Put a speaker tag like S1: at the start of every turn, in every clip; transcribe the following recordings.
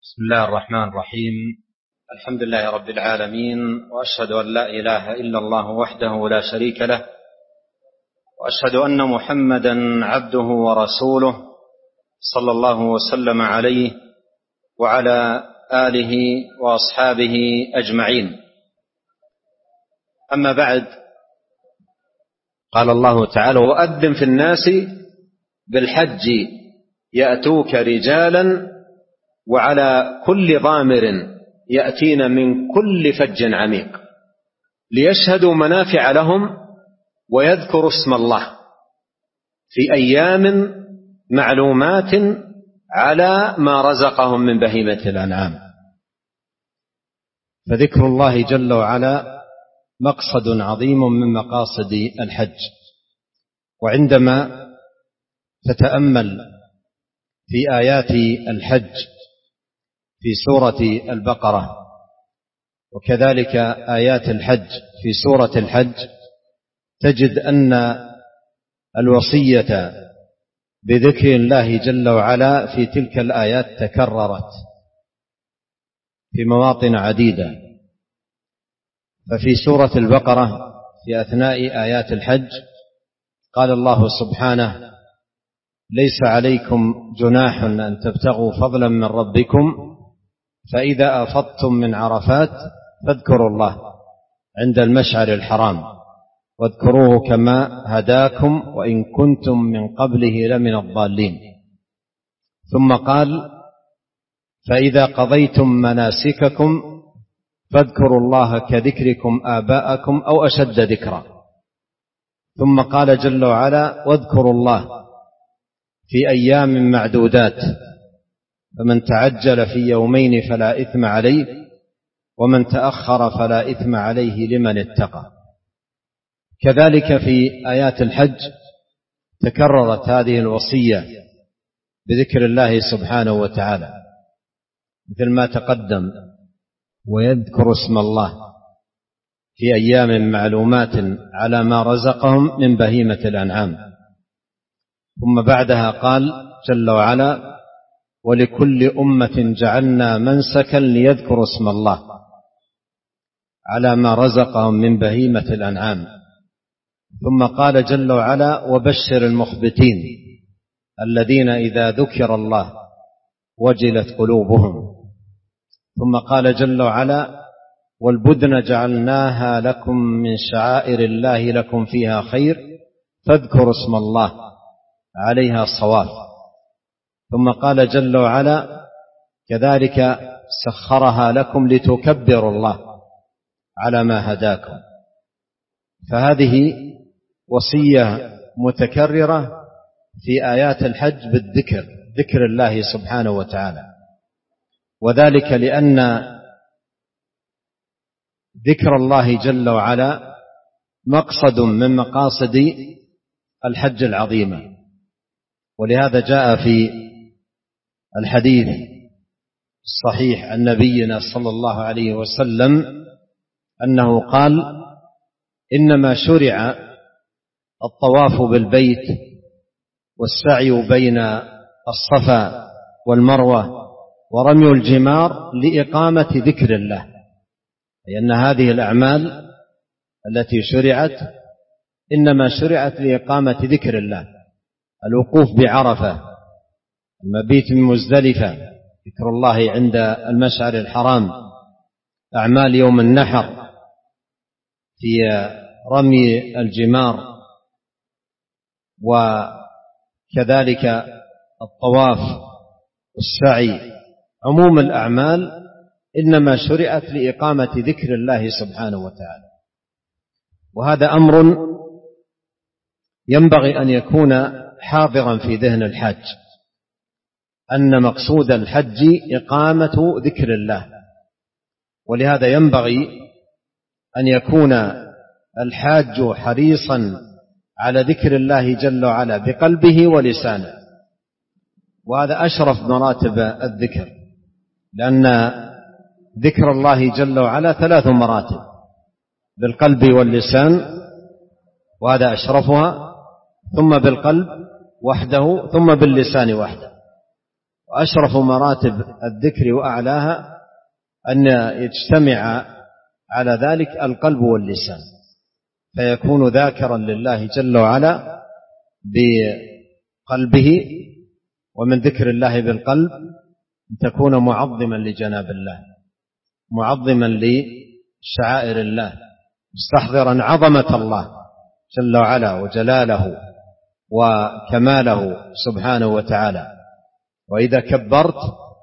S1: بسم الله الرحمن الرحيم. الحمد لله رب العالمين، وأشهد أن لا إله إلا الله وحده لا شريك له، وأشهد أن محمدا عبده ورسوله صلى الله وسلم عليه وعلى آله وأصحابه أجمعين. أما بعد، قال الله تعالى: وأذن في الناس بالحج يأتوك رجالا وعلى كل ضامر يأتين من كل فج عميق ليشهدوا منافع لهم ويذكروا اسم الله في أيام معلومات على ما رزقهم من بهيمة الأنعام. فذكر الله جل وعلا مقصد عظيم من مقاصد الحج. وعندما تتأمل في آيات الحج في سورة البقرة وكذلك آيات الحج في سورة الحج، تجد أن الوصية بذكر الله جل وعلا في تلك الآيات تكررت في مواطن عديدة. ففي سورة البقرة في أثناء آيات الحج قال الله سبحانه: ليس عليكم جناح أن تبتغوا فضلا من ربكم فإذا أفضتم من عرفات فاذكروا الله عند المشعر الحرام واذكروه كما هداكم وإن كنتم من قبله لمن الضالين. ثم قال: فإذا قضيتم مناسككم فاذكروا الله كذكركم آباءكم أو أشد ذكرا. ثم قال جل وعلا: واذكروا الله في أيام معدودات فمن تعجل في يومين فلا إثم عليه ومن تأخر فلا إثم عليه لمن اتقى. كذلك في آيات الحج تكررت هذه الوصية بذكر الله سبحانه وتعالى، مثل ما تقدم: ويذكر اسم الله في أيام معلومات على ما رزقهم من بهيمة الأنعام. ثم بعدها قال جل وعلا: ولكل أمة جعلنا منسكا ليذكروا اسم الله على ما رزقهم من بهيمة الأنعام. ثم قال جل وعلا: وبشر المخبتين الذين إذا ذكر الله وجلت قلوبهم. ثم قال جل وعلا: والبدن جعلناها لكم من شعائر الله لكم فيها خير فاذكروا اسم الله عليها صواف. ثم قال جل وعلا: كذلك سخرها لكم لتكبروا الله على ما هداكم. فهذه وصية متكررة في آيات الحج بالذكر، ذكر الله سبحانه وتعالى، وذلك لأن ذكر الله جل وعلا مقصد من مقاصد الحج العظيمة. ولهذا جاء في الحديث الصحيح عن نبينا صلى الله عليه وسلم أنه قال: إنما شرع الطواف بالبيت والسعي بين الصفا والمروة ورمي الجمار لإقامة ذكر الله، لأن هذه الأعمال التي شرعت إنما شرعت لإقامة ذكر الله: الوقوف بعرفة، المبيت من مزدلفة، ذكر الله عند المشعر الحرام، أعمال يوم النحر في رمي الجمار، وكذلك الطواف والسعي. عموم الأعمال إنما شرعت لإقامة ذكر الله سبحانه وتعالى. وهذا أمر ينبغي أن يكون حاضرا في ذهن الحاج، أن مقصود الحج إقامة ذكر الله. ولهذا ينبغي أن يكون الحاج حريصا على ذكر الله جل وعلا بقلبه ولسانه، وهذا أشرف مراتب الذكر، لأن ذكر الله جل وعلا 3 مراتب: بالقلب واللسان، وهذا أشرفها، ثم بالقلب وحده، ثم باللسان وحده.
S2: وأشرف مراتب الذكر وأعلاها أن يجتمع على ذلك القلب واللسان، فيكون ذاكرا لله جل وعلا بقلبه. ومن ذكر الله بالقلب أن تكون معظما لجناب الله، معظما لشعائر الله، مستحضرا عظمة الله جل وعلا وجلاله وكماله سبحانه وتعالى. وإذا كبرت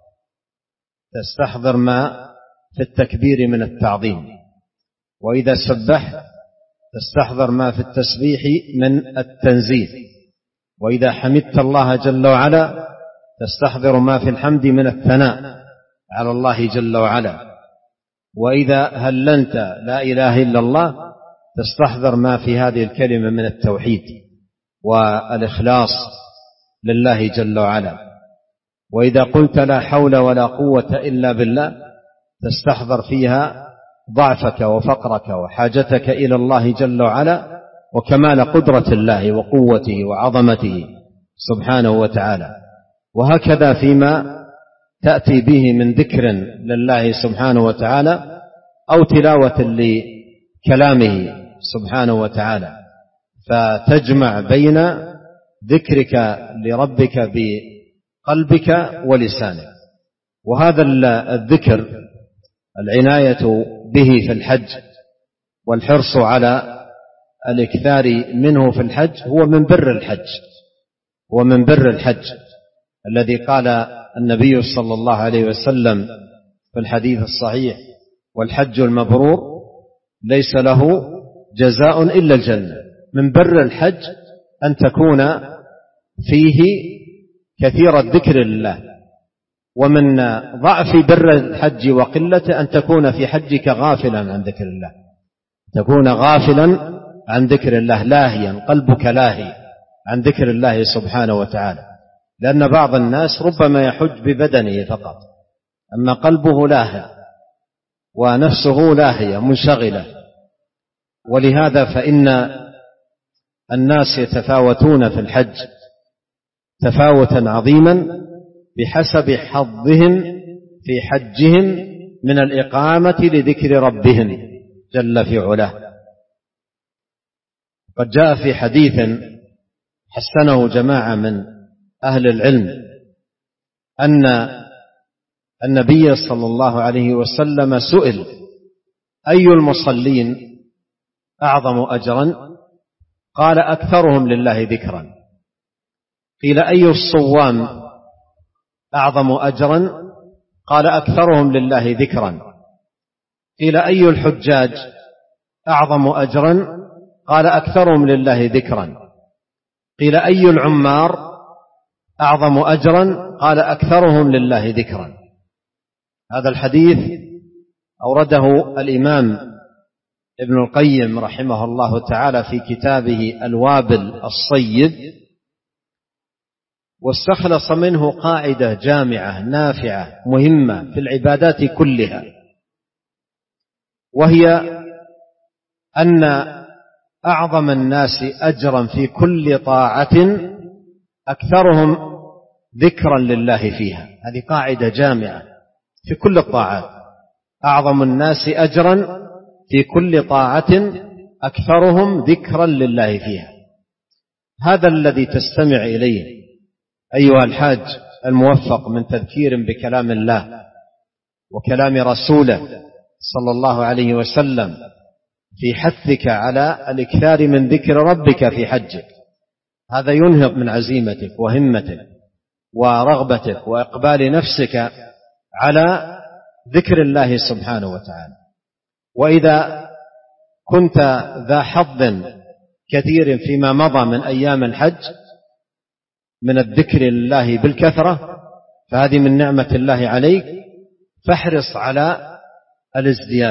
S2: تستحضر ما في التكبير من التعظيم، وإذا سبحت تستحضر ما في التسبيح من التنزيه، وإذا حمدت الله جل وعلا تستحضر ما في الحمد من الثناء على الله جل وعلا، وإذا هللت لا إله إلا الله تستحضر ما في هذه الكلمة من التوحيد والإخلاص لله جل وعلا. وإذا قلت لا حول ولا قوة إلا بالله تستحضر فيها ضعفك وفقرك وحاجتك إلى الله جل وعلا وكمال قدرة الله وقوته وعظمته سبحانه وتعالى. وهكذا فيما تأتي به من ذكر لله سبحانه وتعالى أو تلاوة لكلامه سبحانه وتعالى، فتجمع بين ذكرك لربك بقلبك ولسانك. وهذا الذكر العناية به في الحج والحرص على الإكثار منه في الحج هو من بر الحج، ومن بر الحج الذي قال النبي صلى الله عليه وسلم في الحديث الصحيح: والحج المبرور ليس له جزاء إلا الجنة. من بر الحج أن تكون فيه كثير الذكر لله، ومن ضعف بر الحج وقلته أن تكون في حجك غافلا عن ذكر الله، تكون غافلا عن ذكر الله، لاهيا، قلبك لاهي عن ذكر الله سبحانه وتعالى. لأن بعض الناس ربما يحج ببدنه فقط، أما قلبه لاهي ونفسه لاهية منشغلة. ولهذا فإن الناس يتفاوتون في الحج تفاوتا عظيما بحسب حظهم في حجهم من الإقامة لذكر ربهم جل في علاه. قد جاء في حديث حسنه جماعة من أهل العلم أن النبي صلى الله عليه وسلم سئل: أي المصلين أعظم أجرا؟ قال: أكثرهم لله ذكرا. قيل: أي الصوام أعظم أجرا؟ قال: أكثرهم لله ذكرا. قيل: أي الحجاج أعظم أجرا؟ قال: أكثرهم لله ذكرا. قيل: أي العمار أعظم أجرا؟ قال: أكثرهم لله ذكرا. هذا الحديث أورده الإمام ابن القيم رحمه الله تعالى في كتابه الوابل الصيب، واستخلص منه قاعدة جامعة نافعة مهمة في العبادات كلها، وهي أن أعظم الناس أجرا في كل طاعة أكثرهم ذكرا لله فيها. هذه قاعدة جامعة في كل الطاعات: أعظم الناس أجرا في كل طاعة أكثرهم ذكرا لله فيها. هذا الذي تستمع إليه أيها الحاج الموفق من تذكير بكلام الله وكلام رسوله صلى الله عليه وسلم في حثك على الإكثار من ذكر ربك في حجك، هذا ينهض من عزيمتك وهمتك ورغبتك وإقبال نفسك على ذكر الله سبحانه وتعالى. وإذا كنت ذا حظ كثير فيما مضى من أيام الحج من الذكر لله بالكثرة، فهذه من نعمة الله عليك، فاحرص على الازدياد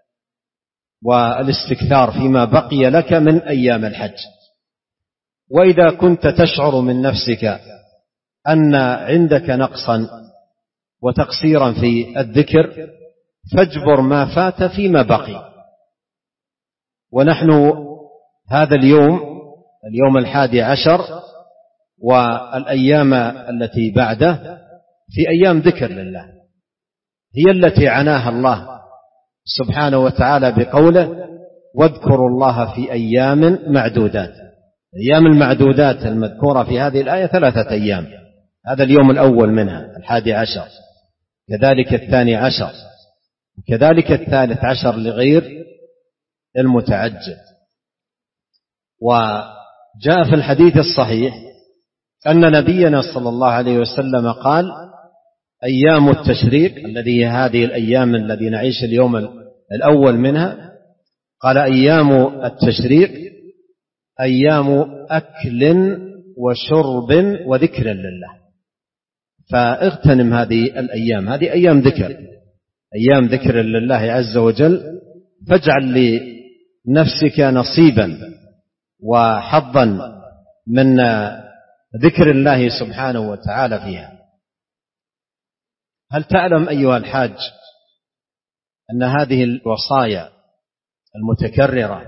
S2: والاستكثار فيما بقي لك من أيام الحج. وإذا كنت تشعر من نفسك أن عندك نقصا وتقصيرا في الذكر فاجبر ما فات فيما بقي. ونحن هذا اليوم 11 والأيام التي بعده في أيام ذكر لله، هي التي عناها الله سبحانه وتعالى بقوله واذكروا الله في أيام معدودات. أيام المعدودات المذكورة في هذه الآية 3 أيام، هذا اليوم الأول منها 11، كذلك 12، وكذلك 13 لغير المتعجل. وجاء في الحديث الصحيح أن نبينا صلى الله عليه وسلم قال أيام التشريق الذي هي هذه الأيام الذي نعيش اليوم الأول منها، قال أيام التشريق أيام أكل وشرب وذكر لله. فاغتنم هذه الأيام، هذه أيام ذكر، أيام ذكر لله عز وجل، فاجعل لنفسك نصيبا وحظا من ذكر الله سبحانه وتعالى فيها. هل تعلم أيها الحاج أن هذه الوصايا المتكررة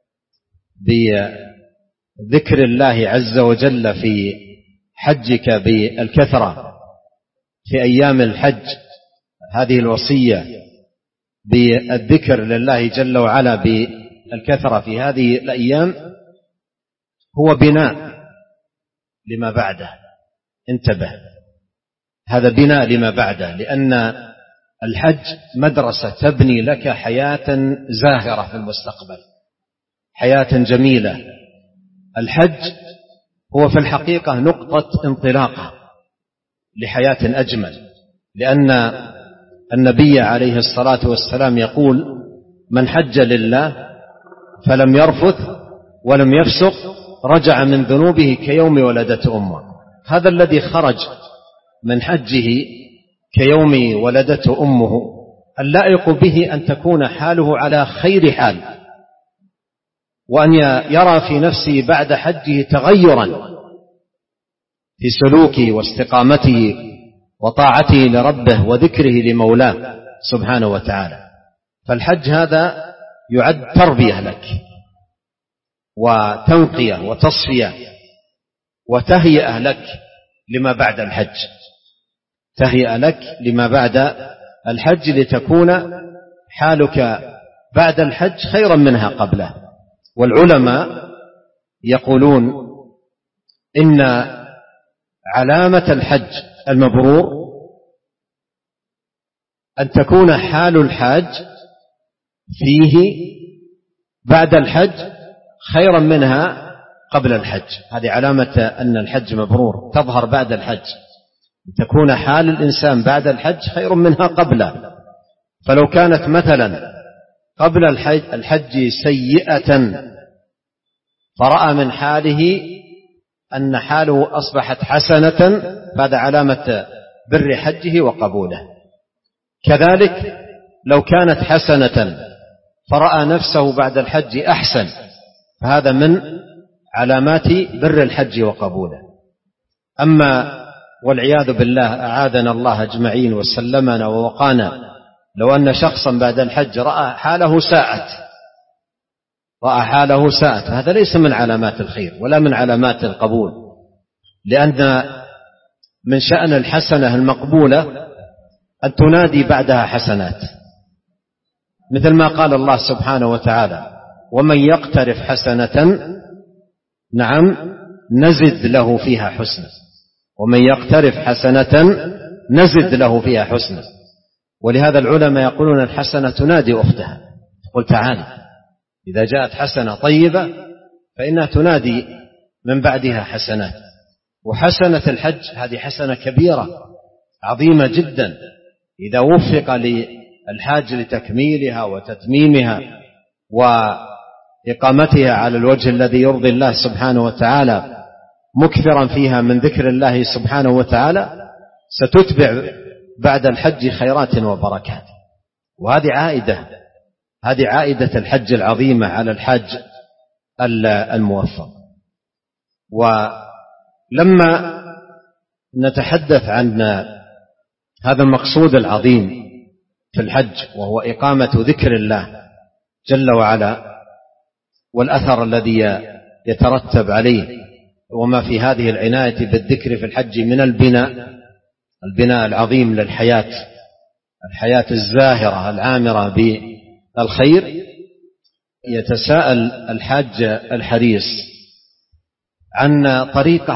S2: بذكر الله عز وجل في حجك بالكثرة في أيام الحج، هذه الوصية بالذكر لله جل وعلا بالكثرة في هذه الأيام هو بناء لما بعده. انتبه، هذا بناء لما بعده، لأن الحج مدرسة تبني لك حياة زاهرة في المستقبل، حياة جميلة. الحج هو في الحقيقة نقطة انطلاقة لحياة أجمل، لأن النبي عليه الصلاة والسلام يقول من حج لله فلم يرفث ولم يفسق رجع من ذنوبه كيوم ولدته أمه. هذا الذي خرج من حجه كيوم ولدته أمه اللائق به أن تكون حاله على خير حال، وأن يرى في نفسه بعد حجه تغيرا في سلوكه واستقامته وطاعته لربه وذكره لمولاه سبحانه وتعالى. فالحج هذا يعد تربية لك وتنقية وتصفية وتهيئة لك لما بعد الحج، تهيئة لك لما بعد الحج لتكون حالك بعد الحج خيرا منها قبله. والعلماء يقولون إن علامة الحج المبرور أن تكون حال الحاج فيه بعد الحج خيرا منها قبل الحج. هذه علامة أن الحج مبرور، تظهر بعد الحج، تكون حال الإنسان بعد الحج خير منها قبله. فلو كانت مثلا قبل الحج سيئة فرأى من حاله أن حاله أصبحت حسنة، فهذا علامة بر حجه وقبوله. كذلك لو كانت حسنة فرأى نفسه بعد الحج أحسن، فهذا من علامات بر الحج وقبوله. أما والعياذ بالله أعاذنا الله أجمعين وسلمنا ووقانا، لو أن شخصا بعد الحج رأى حاله ساءت، هذا ليس من علامات الخير ولا من علامات القبول، لأن من شأن الحسنة المقبولة أن تنادي بعدها حسنات، مثل ما قال الله سبحانه وتعالى ومن يقترف حسنة نعم نزد له فيها حسنة، ومن يقترف حسنة نزد له فيها حسنة. ولهذا العلماء يقولون الحسنة تنادي أختها، تقول تعالى. إذا جاءت حسنة طيبة فإنها تنادي من بعدها حسنات. وحسنة الحج هذه حسنة كبيرة عظيمة جدا، إذا وفق للحاج لتكميلها وتتميمها وإقامتها على الوجه الذي يرضي الله سبحانه وتعالى، مكثرا فيها من ذكر الله سبحانه وتعالى، ستتبع بعد الحج خيرات وبركات. وهذه عائدة الحج العظيمة على الحاج الموفق. ولما نتحدث عن هذا المقصود العظيم في الحج، وهو إقامة ذكر الله جل وعلا والأثر الذي يترتب عليه، وما في هذه العناية بالذكر في الحج من البناء البناء العظيم للحياة، الحياة الزاهرة العامرة بالخير، يتساءل الحاج الحريص عن طريقة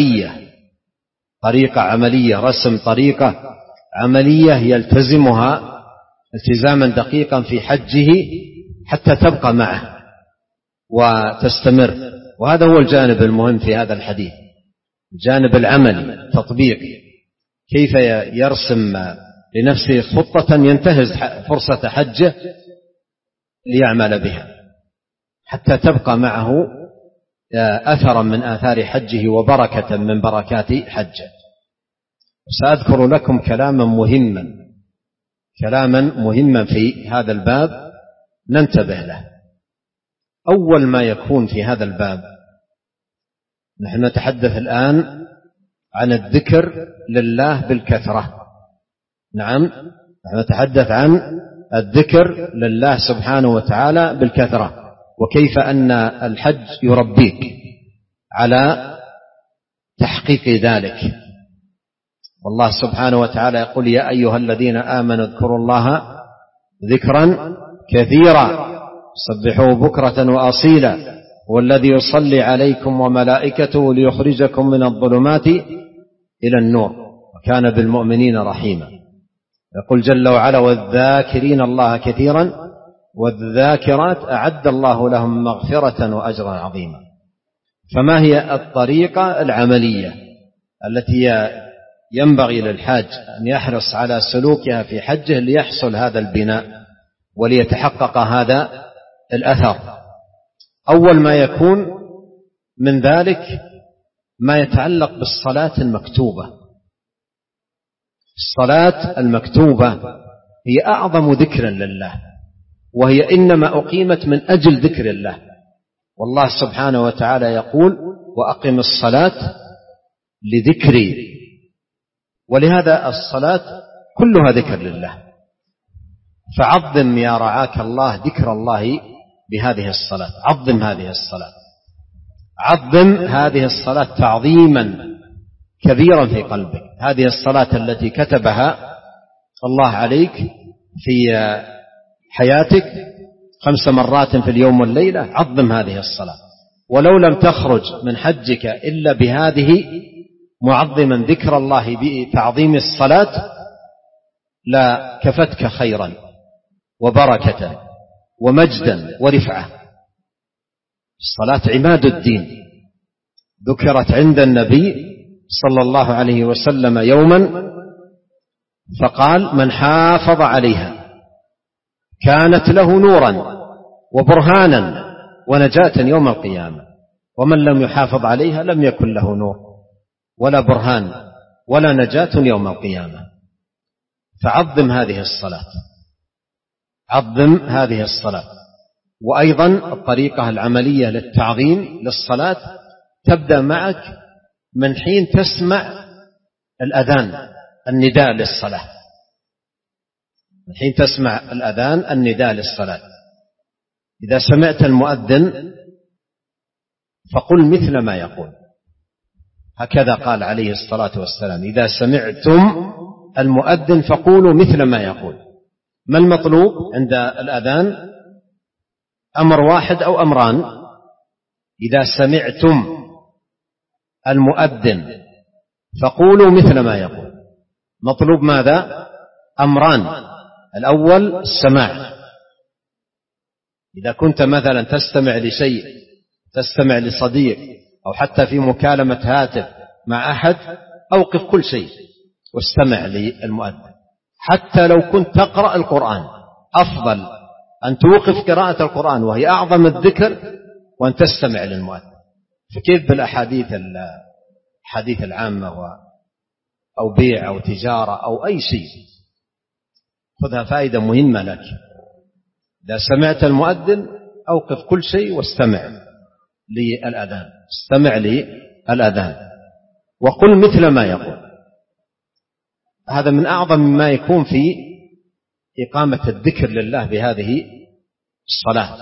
S2: عملية، رسم طريقة عملية يلتزمها التزاما دقيقا في حجه حتى تبقى معه وتستمر. وهذا هو الجانب المهم في هذا الحديث، الجانب العملي التطبيقي، كيف يرسم لنفسه خطة ينتهز فرصة حجه ليعمل بها حتى تبقى معه أثرا من آثار حجه وبركة من بركات حجه. سأذكر لكم كلاما مهما في هذا الباب ننتبه له. أول ما يكون في هذا الباب، نحن نتحدث الآن عن الذكر لله بالكثرة. نعم، نحن نتحدث عن الذكر لله سبحانه وتعالى بالكثرة، وكيف أن الحج يربيك على تحقيق ذلك. والله سبحانه وتعالى يقول: يا أيها الذين آمنوا اذكروا الله ذكرا كثيرا سبحوه بكرة وأصيلا والذي يصلي عليكم وملائكته ليخرجكم من الظلمات إلى النور وكان بالمؤمنين رحيما. يقول جل وعلا: والذاكرين الله كثيرا والذاكرات أعد الله لهم مغفرة وأجرا عظيما. فما هي الطريقة العملية التي ينبغي للحاج أن يحرص على سلوكها في حجه ليحصل هذا البناء وليتحقق هذا الأثر؟ أول ما يكون من ذلك ما يتعلق بالصلاة المكتوبة. الصلاة المكتوبة هي أعظم ذكر لله، وهي إنما أقيمت من أجل ذكر الله. والله سبحانه وتعالى يقول: وأقم الصلاة لذكري. ولهذا الصلاة كلها ذكر لله. فعظم يا رعاك الله ذكر الله بهذه الصلاة، عظم هذه الصلاة، عظم هذه الصلاة تعظيما كبيرا في قلبك. هذه الصلاة التي كتبها الله عليك في حياتك 5 مرات في اليوم والليلة، عظم هذه الصلاة. ولو لم تخرج من حجك إلا بهذه معظما ذكر الله بتعظيم الصلاة لا كفتك خيرا وبركة ومجدا ورفعة. الصلاة عماد الدين، ذكرت عند النبي صلى الله عليه وسلم يوما فقال: من حافظ عليها كانت له نورا وبرهانا ونجاة يوم القيامة، ومن لم يحافظ عليها لم يكن له نور ولا برهان ولا نجاة يوم القيامة. فعظم هذه الصلاة، عظم هذه الصلاة. وأيضا الطريقة العملية للتعظيم للصلاة تبدأ معك من حين تسمع الأذان النداء للصلاة، من حين تسمع الأذان النداء للصلاة. إذا سمعت المؤذن فقل مثل ما يقول، هكذا قال عليه الصلاة والسلام: إذا سمعتم المؤذن فقولوا مثل ما يقول. ما المطلوب عند الأذان؟ أمر واحد أو أمران. إذا سمعتم المؤذن فقولوا مثل ما يقول. مطلوب ماذا؟ أمران. الأول السماع. إذا كنت مثلا تستمع لشيء، تستمع لصديق أو حتى في مكالمة هاتف مع أحد، أوقف كل شيء واستمع للمؤذن. حتى لو كنت تقرأ القرآن أفضل أن توقف قراءة القرآن وهي أعظم الذكر وأن تستمع للمؤذن. فكيف بالأحاديث العامة أو بيع أو تجارة أو أي شيء؟ خذها فائدة مهمة لك. إذا سمعت المؤذن أوقف كل شيء واستمع للأذان، استمع للأذان وقل مثل ما يقول. هذا من أعظم ما يكون في إقامة الذكر لله بهذه الصلاة.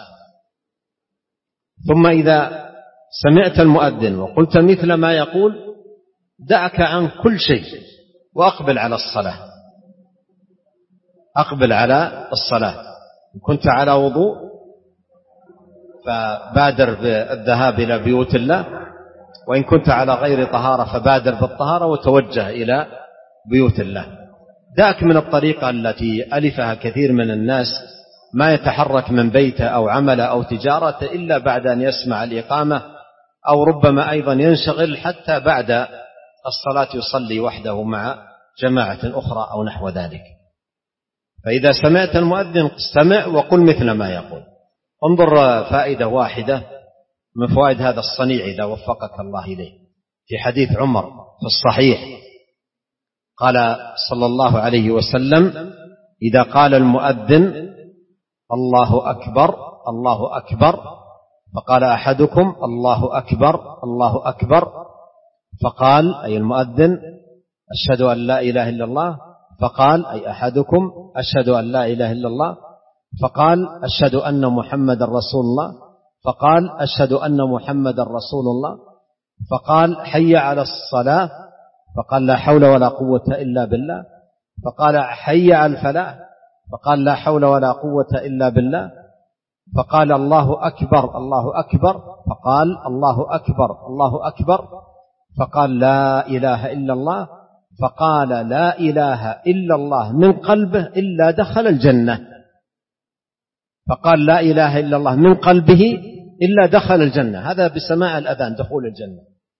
S2: ثم إذا سمعت المؤذن وقلت مثل ما يقول، دعك عن كل شيء وأقبل على الصلاة. أقبل على الصلاة. إن كنت على وضوء فبادر بالذهاب إلى بيوت الله، وإن كنت على غير طهارة فبادر بالطهارة وتوجه إلى بيوت الله. دعك من الطريقة التي ألفها كثير من الناس، ما يتحرك من بيته أو عمله أو تجارة إلا بعد أن يسمع الإقامة، أو ربما أيضا ينشغل حتى بعد الصلاة يصلي وحده مع جماعة أخرى أو نحو ذلك. فإذا سمعت المؤذن استمع وقل مثل ما يقول. انظر فائدة واحدة من فوائد هذا الصنيع إذا وفقك الله إليه. في حديث عمر في الصحيح قال صلى الله عليه وسلم: إذا قال المؤذن الله أكبر الله أكبر، فقال أحدكم الله أكبر الله أكبر، فقال أي المؤذن أشهد أن لا إله إلا الله، فقال أي أحدكم أشهد أن لا إله إلا الله، فقال أشهد أن محمد رسول الله، فقال أشهد أن محمد رسول الله، فقال حي على الصلاة، فقال لا حول ولا قوة إلا بالله، فقال حي على الفلاح، فقال لا حول ولا قوة إلا بالله، فقال الله أكبر الله أكبر، فقال الله أكبر الله أكبر، فقال لا إله إلا الله، فقال لا إله إلا الله من قلبه إلا دخل الجنة. فقال لا إله إلا الله من قلبه إلا دخل الجنة. هذا بسماع الأذان دخول الجنة.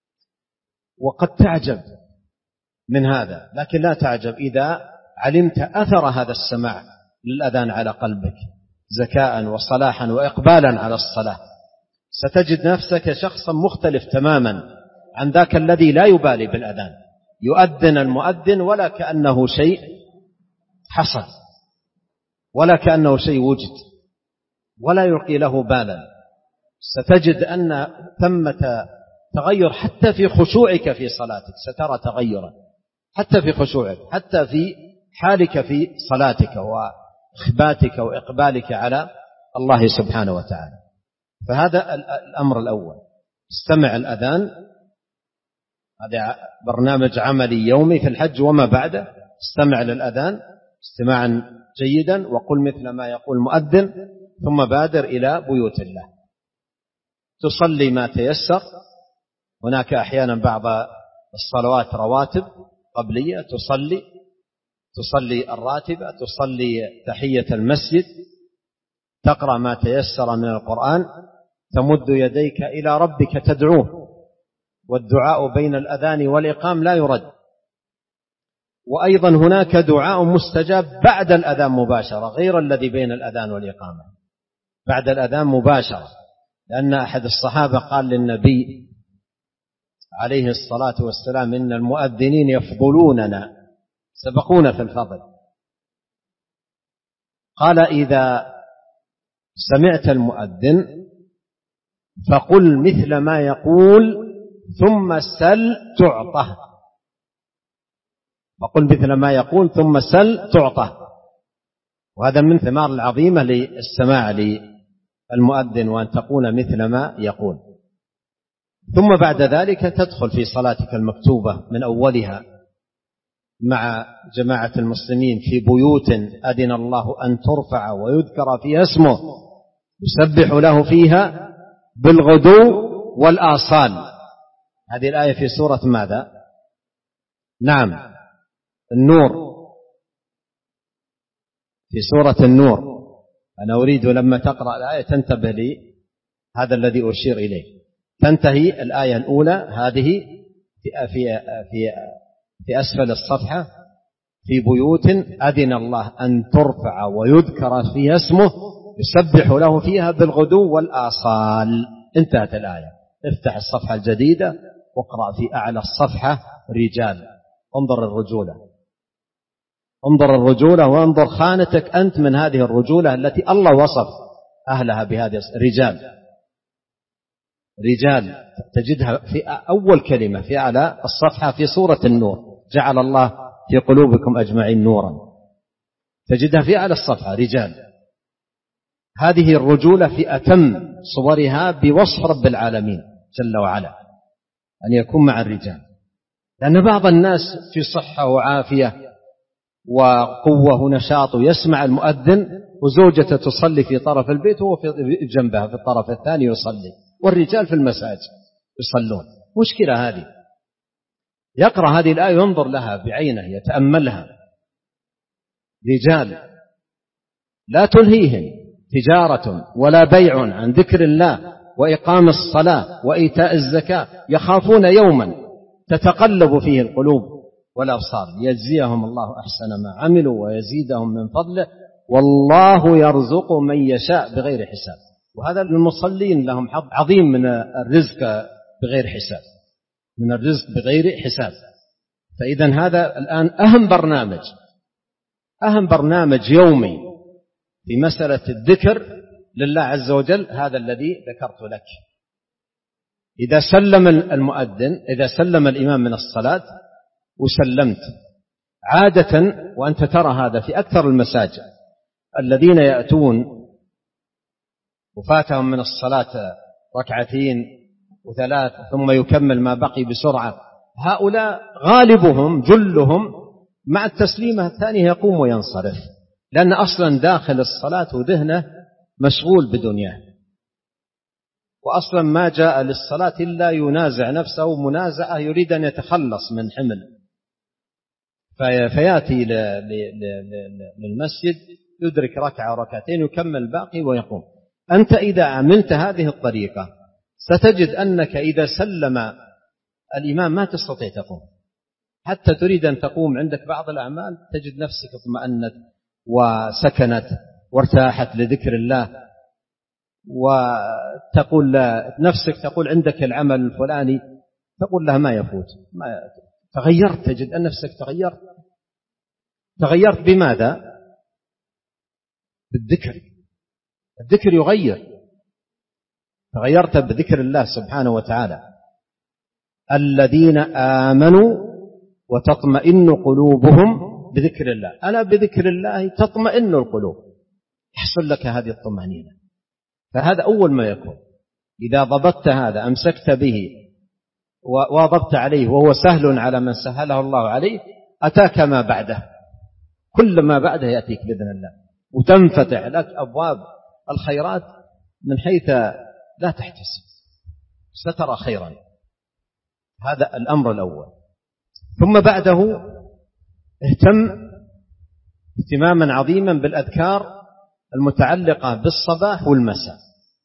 S2: وقد تعجب من هذا، لكن لا تعجب إذا علمت أثر هذا السماع للأذان على قلبك زكاء وصلاحا وإقبالا على الصلاة. ستجد نفسك شخصا مختلف تماما عن ذاك الذي لا يبالي بالأذان، يؤذن المؤذن ولا كأنه شيء حصل، ولا كأنه شيء وجد، ولا يلقي له بالا. ستجد أن ثمة تغير حتى في خشوعك في صلاتك، سترى تغيرا حتى في خشوعك، حتى في حالك في صلاتك وإخباتك وإقبالك على الله سبحانه وتعالى. فهذا الأمر الأول. استمع الأذان، هذا برنامج عملي يومي في الحج وما بعده. استمع للأذان استماعا جيدا وقل مثل ما يقول المؤذن، ثم بادر إلى بيوت الله. تصلي ما تيسر. هناك أحيانا بعض الصلوات رواتب قبلية، تصلي الراتبة، تصلي تحية المسجد، تقرأ ما تيسر من القرآن، تمد يديك إلى ربك تدعوه، والدعاء بين الأذان والإقام لا يرد. وأيضا هناك دعاء مستجاب بعد الأذان مباشرة غير الذي بين الأذان والإقامة، بعد الأذان مباشرة، لأن أحد الصحابة قال للنبي عليه الصلاة والسلام: إن المؤذنين يفضلوننا، سبقونا في الفضل. قال: إذا سمعت المؤذن فقل مثل ما يقول ثم سل تعطه. فقل مثل ما يقول ثم سل تعطه. وهذا من ثمار العظيمة للسماع للمؤذن، وأن تقول مثل ما يقول. ثم بعد ذلك تدخل في صلاتك المكتوبة من أولها مع جماعة المسلمين في بيوت أذن الله أن ترفع ويذكر فيها اسمه يسبح له فيها بالغدو والآصال. هذه الآية في سورة ماذا؟ نعم، النور، في سورة النور. أنا أريد لما تقرأ الآية تنتبه لي هذا الذي أشير إليه. تنتهي الآية الأولى هذه في أسفل الصفحة: في بيوت أذن الله أن ترفع ويذكر فيها اسمه يسبح له فيها بالغدو والآصال. انتهت الآية. افتح الصفحة الجديدة واقرأ في أعلى الصفحة رجال. انظر الرجولة، انظر الرجولة، وانظر خانتك أنت من هذه الرجولة التي الله وصف أهلها بهذه رجال. رجال تجدها في أول كلمة في أعلى الصفحة في سورة النور: جعل الله في قلوبكم أجمعين نورا. تجدها في أعلى الصفحة رجال. هذه الرجولة في أتم صورها بوصف رب العالمين جل وعلا، أن يكون مع الرجال. لأن بعض الناس في صحة وعافية وقوة ونشاط ويسمع المؤذن وزوجته تصلي في طرف البيت وهو في جنبها في الطرف الثاني يصلي، والرجال في المساجد يصلون. مشكلة هذه. يقرأ هذه الآية ينظر لها بعينه يتأملها. رجال لا تلهيهم تجارة ولا بيع عن ذكر الله وإقام الصلاة وإيتاء الزكاة يخافون يوما تتقلب فيه القلوب والأبصار ليجزيهم الله أحسن ما عملوا ويزيدهم من فضله والله يرزق من يشاء بغير حساب. وهذا المصلين لهم حظ عظيم من الرزق بغير حساب، من الرزق بغير حساب. فإذا هذا الآن أهم برنامج يومي في مسألة الذكر لله عز وجل، هذا الذي ذكرت لك. إذا سلم المؤذن، إذا سلم الإمام من الصلاة وسلمت عادة، وأنت ترى هذا في أكثر المساجد، الذين يأتون وفاتهم من الصلاة ركعتين وثلاث ثم يكمل ما بقي بسرعة، هؤلاء غالبهم جلهم مع التسليمة الثانية يقوم وينصرف، لأن أصلا داخل الصلاة وذهنه مشغول بدنياه، وأصلا ما جاء للصلاة إلا ينازع نفسه منازعة يريد أن يتخلص من حمل، فيأتي للمسجد يدرك ركعة ركعتين يكمل الباقي ويقوم. أنت إذا عملت هذه الطريقة ستجد أنك إذا سلم الإمام ما تستطيع تقوم، حتى تريد أن تقوم عندك بعض الأعمال تجد نفسك اطمأنت وسكنت وارتاحت لذكر الله، وتقول نفسك تقول عندك العمل الفلاني تقول له ما يفوت، تغيرت، تجد أن نفسك تغيرت بماذا؟ بالذكر. الذكر يغير، تغيرت بذكر الله سبحانه وتعالى. الذين آمنوا وتطمئن قلوبهم بذكر الله. ألا بذكر الله تطمئن القلوب، يحصل لك هذه الطمأنينة. فهذا أول ما يكون. إذا ضبطت هذا أمسكت به وواظبت عليه وهو سهل على من سهله الله عليه، أتاك ما بعده، كل ما بعده يأتيك بإذن الله، وتنفتح لك أبواب الخيرات من حيث لا تحتسب، سترى خيرا. هذا الأمر الأول. ثم بعده اهتم اهتماما عظيما بالأذكار المتعلقة بالصباح والمساء،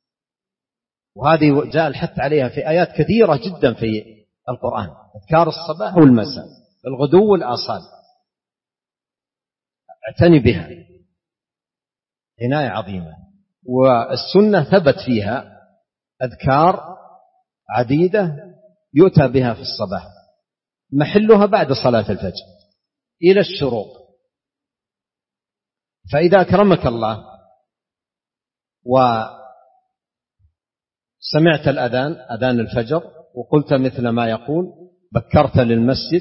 S2: وهذه جاء الحث عليها في آيات كثيرة جدا في القرآن. أذكار الصباح والمساء، الغدو والآصال، اعتني بها عناية عظيمة. والسنة ثبت فيها أذكار عديدة يؤتى بها في الصباح، محلها بعد صلاة الفجر إلى الشروق. فإذا أكرمك الله وسمعت الأذان، أذان الفجر، وقلت مثل ما يقول، بكرت للمسجد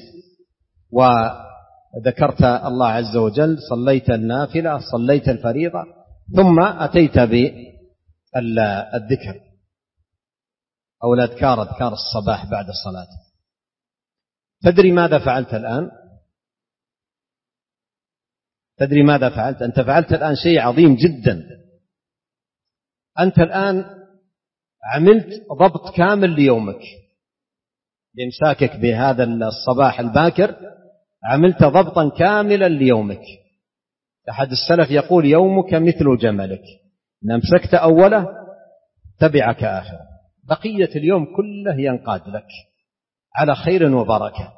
S2: وذكرت الله عز وجل، صليت النافلة، صليت الفريضة، ثم أتيت بالذكر أو الأذكار، أذكار الصباح بعد الصلاة. تدري ماذا فعلت الآن؟ تدري ماذا فعلت؟ أنت فعلت الآن شيء عظيم جدا. أنت الآن عملت ضبط كامل ليومك بإمساكك بهذا الصباح الباكر، عملت ضبطا كاملا ليومك. أحد السلف يقول يومك مثل جملك، إن أمسكت أوله تبعك آخر، بقية اليوم كله ينقاد لك على خير وبركة.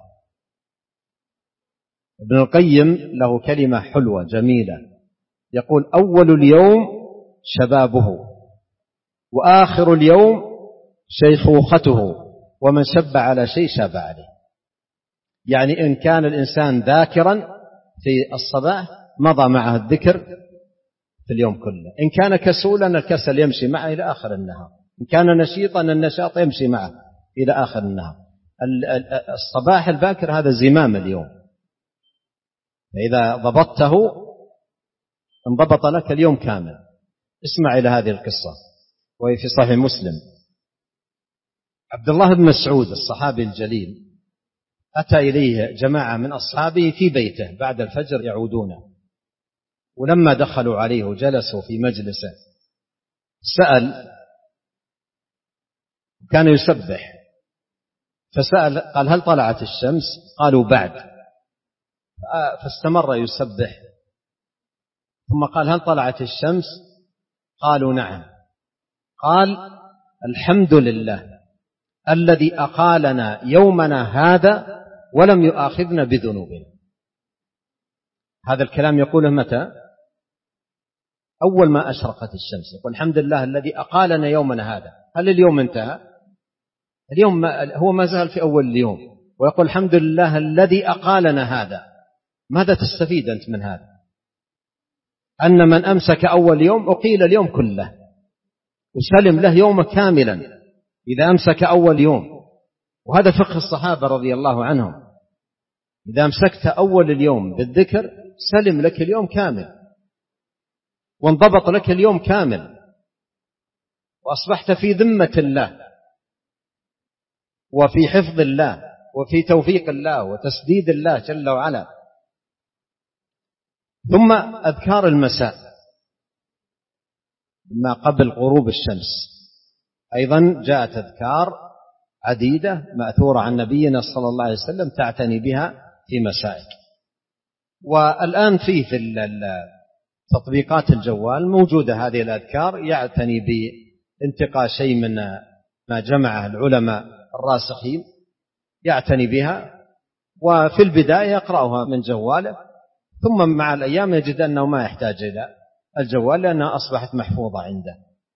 S2: ابن القيم له كلمة حلوة جميلة، يقول أول اليوم شبابه وآخر اليوم شيخوخته، ومن شب على شيء شاب عليه. يعني إن كان الإنسان ذاكرا في الصباح مضى معه الذكر في اليوم كله، إن كان كسولا الكسل يمشي معه إلى آخر النهار، إن كان نشيطا النشاط يمشي معه إلى آخر النهار. الصباح الباكر هذا زمام اليوم، فإذا ضبطته انضبط لك اليوم كامل. اسمع إلى هذه القصة وهي في صحيح مسلم. عبد الله بن مسعود الصحابي الجليل أتى إليه جماعة من أصحابه في بيته بعد الفجر يعودونه، ولما دخلوا عليه وجلسوا في مجلسه سأل، كان يسبح، فسأل قال هل طلعت الشمس؟ قالوا بعد، فاستمر يسبح، ثم قال هل طلعت الشمس؟ قالوا نعم. قال الحمد لله الذي أقالنا يومنا هذا ولم يؤاخذنا بذنوبنا. هذا الكلام يقوله متى؟ أول ما أشرقت الشمس، يقول الحمد لله الذي أقالنا يومنا هذا. هل اليوم انتهى؟ اليوم هو ما زال في أول اليوم، ويقول الحمد لله الذي أقالنا هذا. ماذا تستفيد أنت من هذا؟ أن من أمسك أول يوم أقيل اليوم كله وسلم له يوم كاملا إذا أمسك أول يوم. وهذا فقه الصحابة رضي الله عنهم، إذا أمسكت أول اليوم بالذكر سلم لك اليوم كامل وانضبط لك اليوم كامل، وأصبحت في ذمة الله وفي حفظ الله وفي توفيق الله وتسديد الله جل وعلا. ثم أذكار المساء ما قبل غروب الشمس أيضا جاءت أذكار عديدة مأثورة عن نبينا صلى الله عليه وسلم تعتني بها في مسائك. والآن في تطبيقات الجوال موجودة هذه الأذكار، يعتني بانتقاء شيء من ما جمعه العلماء الراسخين يعتني بها، وفي البداية يقرأها من جواله، ثم مع الأيام يجد أنه ما يحتاج إلى الجوال لأنها أصبحت محفوظة عنده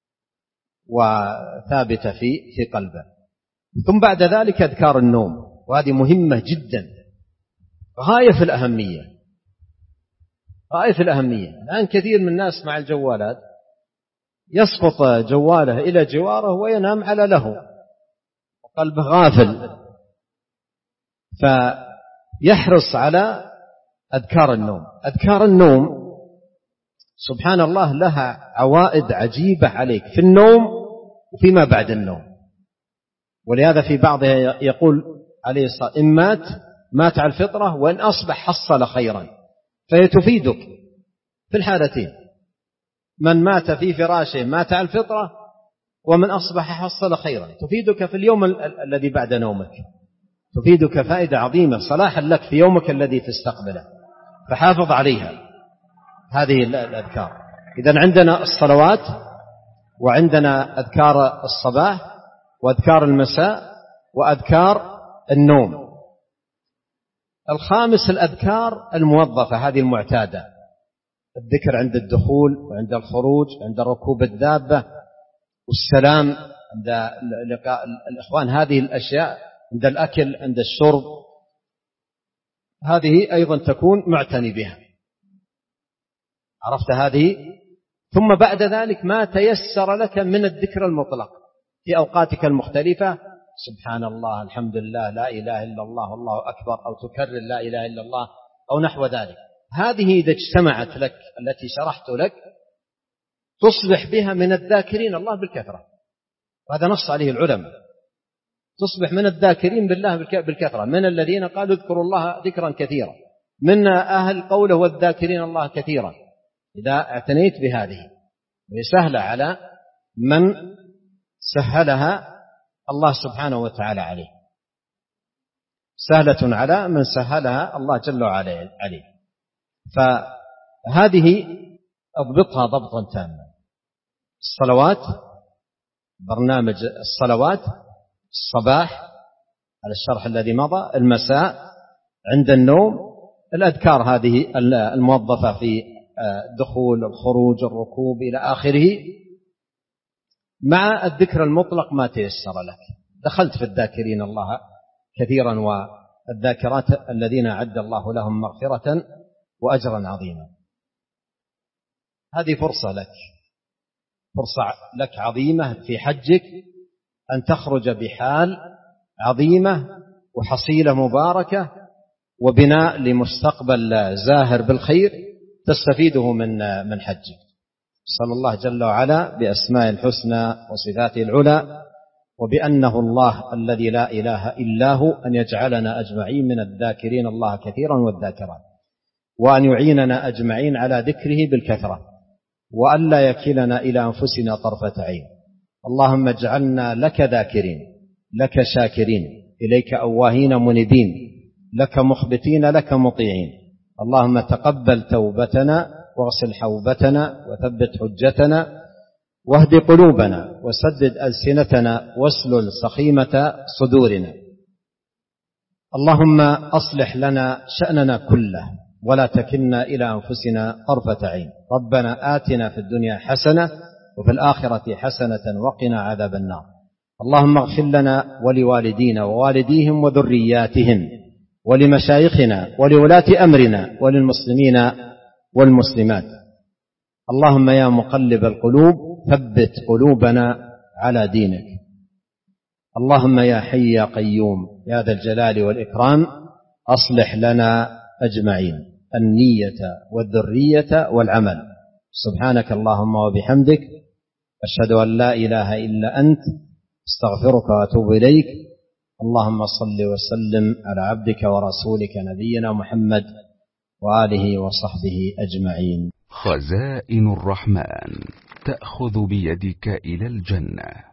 S2: وثابتة في قلبه. ثم بعد ذلك أذكار النوم، وهذه مهمة جدا غاية في الأهمية، غاية في الأهمية. الآن كثير من الناس مع الجوالات يسقط جواله إلى جواره وينام على له وقلبه غافل، فيحرص على أذكار النوم. أذكار النوم سبحان الله لها عوائد عجيبة عليك في النوم وفيما بعد النوم. ولهذا في بعضها يقول عليه الصلاة إن مات على الفطرة، وإن أصبح حصل خيرا، فهي تفيدك في الحالتين، من مات في فراشه مات على الفطرة، ومن أصبح حصل خيرا. تفيدك في اليوم الذي بعد نومك، تفيدك فائدة عظيمة صلاحا لك في يومك الذي تستقبله، فحافظ عليها هذه الأذكار. إذن عندنا الصلوات، وعندنا أذكار الصباح، وأذكار المساء، وأذكار النوم. الخامس الأذكار الموظفة هذه المعتادة، الذكر عند الدخول وعند الخروج، عند ركوب الدابة، والسلام عند لقاء الإخوان، هذه الأشياء عند الأكل، عند الشرب، هذه أيضا تكون معتني بها. عرفت هذه؟ ثم بعد ذلك ما تيسر لك من الذكر المطلق في أوقاتك المختلفة، سبحان الله، الحمد لله، لا إله إلا الله، الله أكبر، أو تكرر لا إله إلا الله أو نحو ذلك. هذه إذا اجتمعت لك التي شرحت لك تصبح بها من الذاكرين الله بالكثرة، وهذا نص عليه العلماء، تصبح من الذاكرين بالله بالكثرة، من الذين قالوا اذكروا الله ذكرا كثيرا، من أهل قوله والذاكرين الله كثيرا. إذا اعتنيت بهذه وهي سهلة على من سهلها الله سبحانه وتعالى عليه، سهلة على من سهلها الله جل وعلا عليه. فهذه اضبطها ضبطا تاما. الصلوات، برنامج الصلوات، الصباح على الشرح الذي مضى، المساء، عند النوم، الأذكار هذه الموظفة في الدخول، الخروج، الركوب إلى آخره، مع الذكر المطلق ما تيسر لك. دخلت في الذاكرين الله كثيرا والذاكرات الذين أعد الله لهم مغفرة وأجرا عظيما. هذه فرصة لك عظيمة في حجك، أن تخرج بحال عظيمة وحصيلة مباركة وبناء لمستقبل زاهر بالخير تستفيده من حجك. صلى الله جل وعلا بأسماء الحسنى وصفاته العلى وبأنه الله الذي لا إله إلا هو، أن يجعلنا أجمعين من الذاكرين الله كثيرا والذاكرات، وأن يعيننا أجمعين على ذكره بالكثرة، وأن لا يكلنا إلى أنفسنا طرفة عين. اللهم اجعلنا لك ذاكرين، لك شاكرين، إليك أواهين منيبين، لك مخبتين، لك مطيعين. اللهم تقبل توبتنا، واغسل حوبتنا، وثبت حجتنا، واهد قلوبنا، وسدد ألسنتنا، واسلل سخيمة صدورنا. اللهم أصلح لنا شأننا كله، ولا تكلنا إلى أنفسنا طرفة عين. ربنا آتنا في الدنيا حسنة وفي الآخرة حسنة وقنا عذاب النار. اللهم اغفر لنا ولوالدينا ووالديهم وذرياتهم ولمشايخنا ولولاة أمرنا وللمسلمين والمسلمات. اللهم يا مقلب القلوب ثبت قلوبنا على دينك. اللهم يا حي يا قيوم يا ذا الجلال والإكرام أصلح لنا أجمعين النية والذرية والعمل. سبحانك اللهم وبحمدك، أشهد أن لا إله إلا أنت، استغفرك وأتوب إليك. اللهم صل وسلم على عبدك ورسولك نبينا محمد وآله وصحبه أجمعين.
S3: خزائن الرحمن تأخذ بيدك إلى الجنة.